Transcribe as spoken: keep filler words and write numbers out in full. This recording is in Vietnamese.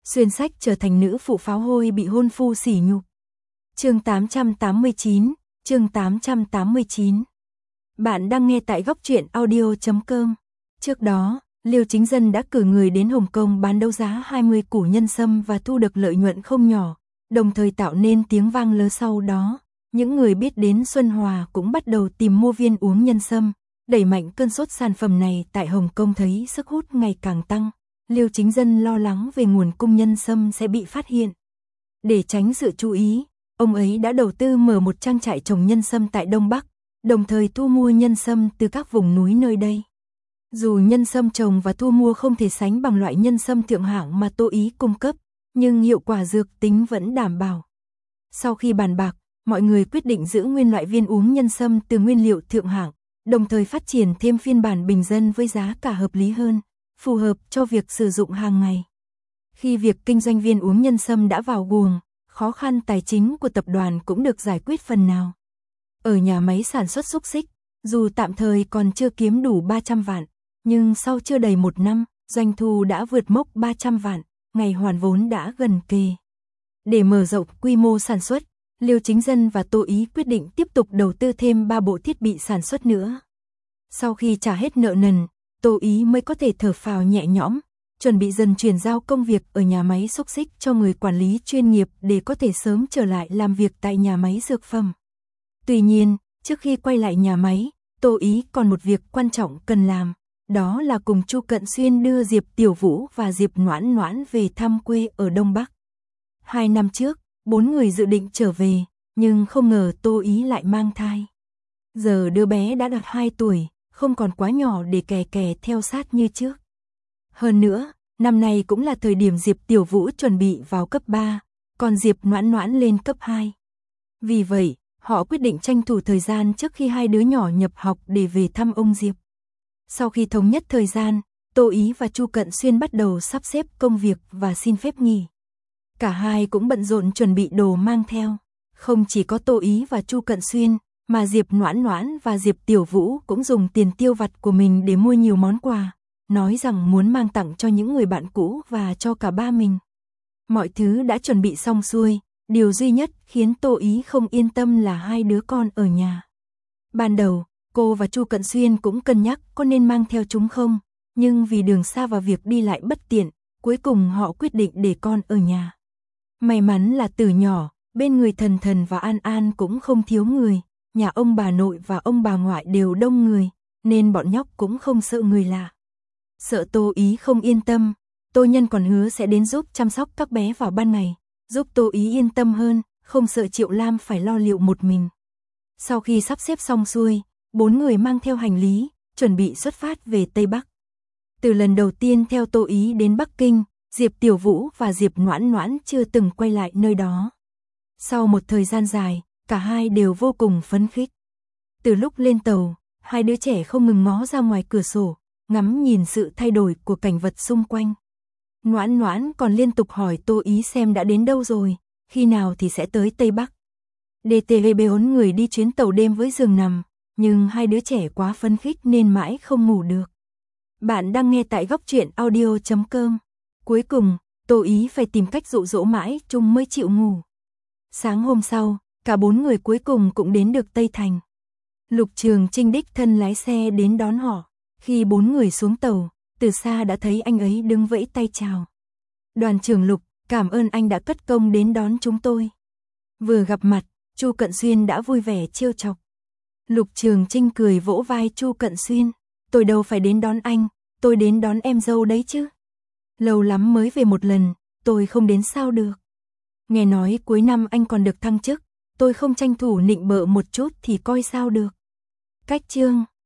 xuyên sách trở thành nữ phụ pháo hôi bị hôn phu sỉ nhục. Chương tám trăm tám mươi chín, chương tám trăm tám mươi chín. Bạn đang nghe tại góc truyện audio chấm com. Trước đó, Liêu Chính Dân đã cử người đến Hồng Kông bán đấu giá hai mươi củ nhân sâm và thu được lợi nhuận không nhỏ, đồng thời tạo nên tiếng vang lớn. Sau đó, những người biết đến Xuân Hòa cũng bắt đầu tìm mua viên uống nhân sâm, đẩy mạnh cơn sốt sản phẩm này tại Hồng Kông. Thấy sức hút ngày càng tăng, Liêu Chính Dân lo lắng về nguồn cung nhân sâm sẽ bị phát hiện. Để tránh sự chú ý, ông ấy đã đầu tư mở một trang trại trồng nhân sâm tại Đông Bắc, đồng thời thu mua nhân sâm từ các vùng núi nơi đây. Dù nhân sâm trồng và thu mua không thể sánh bằng loại nhân sâm thượng hạng mà Tô Ý cung cấp, nhưng hiệu quả dược tính vẫn đảm bảo. Sau khi bàn bạc, mọi người quyết định giữ nguyên loại viên uống nhân sâm từ nguyên liệu thượng hạng, đồng thời phát triển thêm phiên bản bình dân với giá cả hợp lý hơn, phù hợp cho việc sử dụng hàng ngày. Khi việc kinh doanh viên uống nhân sâm đã vào guồng, khó khăn tài chính của tập đoàn cũng được giải quyết phần nào. Ở nhà máy sản xuất xúc xích, dù tạm thời còn chưa kiếm đủ ba trăm vạn, nhưng sau chưa đầy một năm, doanh thu đã vượt mốc ba trăm vạn, ngày hoàn vốn đã gần kề. Để mở rộng quy mô sản xuất, Liêu Chính Dân và Tô Ý quyết định tiếp tục đầu tư thêm ba bộ thiết bị sản xuất nữa. Sau khi trả hết nợ nần, Tô Ý mới có thể thở phào nhẹ nhõm, chuẩn bị dần chuyển giao công việc ở nhà máy xúc xích cho người quản lý chuyên nghiệp để có thể sớm trở lại làm việc tại nhà máy dược phẩm. Tuy nhiên, trước khi quay lại nhà máy, Tô Ý còn một việc quan trọng cần làm, đó là cùng Chu Cận Xuyên đưa Diệp Tiểu Vũ và Diệp Noãn Noãn về thăm quê ở Đông Bắc. Hai năm trước, bốn người dự định trở về, nhưng không ngờ Tô Ý lại mang thai. Giờ đứa bé đã đạt hai tuổi, không còn quá nhỏ để kè kè theo sát như trước. Hơn nữa, năm nay cũng là thời điểm Diệp Tiểu Vũ chuẩn bị vào cấp ba, còn Diệp Noãn Noãn lên cấp hai. Vì vậy, họ quyết định tranh thủ thời gian trước khi hai đứa nhỏ nhập học để về thăm ông Diệp. Sau khi thống nhất thời gian, Tô Ý và Chu Cận Xuyên bắt đầu sắp xếp công việc và xin phép nghỉ. Cả hai cũng bận rộn chuẩn bị đồ mang theo. Không chỉ có Tô Ý và Chu Cận Xuyên, mà Diệp Noãn Noãn và Diệp Tiểu Vũ cũng dùng tiền tiêu vặt của mình để mua nhiều món quà, nói rằng muốn mang tặng cho những người bạn cũ và cho cả ba mình. Mọi thứ đã chuẩn bị xong xuôi, điều duy nhất khiến Tô Ý không yên tâm là hai đứa con ở nhà. Ban đầu, cô và Chu Cận Xuyên cũng cân nhắc có nên mang theo chúng không, nhưng vì đường xa và việc đi lại bất tiện, cuối cùng họ quyết định để con ở nhà. May mắn là từ nhỏ, bên người Thần Thần và An An cũng không thiếu người, nhà ông bà nội và ông bà ngoại đều đông người, nên bọn nhóc cũng không sợ người lạ. Sợ Tô Ý không yên tâm, Tô Nhân còn hứa sẽ đến giúp chăm sóc các bé vào ban ngày, giúp Tô Ý yên tâm hơn, không sợ Triệu Lam phải lo liệu một mình. Sau khi sắp xếp xong xuôi, bốn người mang theo hành lý, chuẩn bị xuất phát về Tây Bắc. Từ lần đầu tiên theo Tô Ý đến Bắc Kinh, Diệp Tiểu Vũ và Diệp Noãn Noãn chưa từng quay lại nơi đó. Sau một thời gian dài, cả hai đều vô cùng phấn khích. Từ lúc lên tàu, hai đứa trẻ không ngừng ngó ra ngoài cửa sổ, ngắm nhìn sự thay đổi của cảnh vật xung quanh. Noãn Noãn còn liên tục hỏi Tô Ý xem đã đến đâu rồi, khi nào thì sẽ tới Tây Bắc. đê tê vê bốn người đi chuyến tàu đêm với giường nằm, nhưng hai đứa trẻ quá phấn khích nên mãi không ngủ được. Bạn đang nghe tại góc truyện audio chấm com. Cuối cùng, Tô Ý phải tìm cách dụ dỗ mãi Trung mới chịu ngủ. Sáng hôm sau, cả bốn người cuối cùng cũng đến được Tây Thành. Lục Trường Trinh đích thân lái xe đến đón họ. Khi bốn người xuống tàu, từ xa đã thấy anh ấy đứng vẫy tay chào. Đoàn trưởng Lục, cảm ơn anh đã cất công đến đón chúng tôi. Vừa gặp mặt, Chu Cận Xuyên đã vui vẻ trêu chọc. Lục Trường Trinh cười vỗ vai Chu Cận Xuyên. Tôi đâu phải đến đón anh, tôi đến đón em dâu đấy chứ. Lâu lắm mới về một lần, tôi không đến sao được. Nghe nói cuối năm anh còn được thăng chức, tôi không tranh thủ nịnh bợ một chút thì coi sao được. Cách chương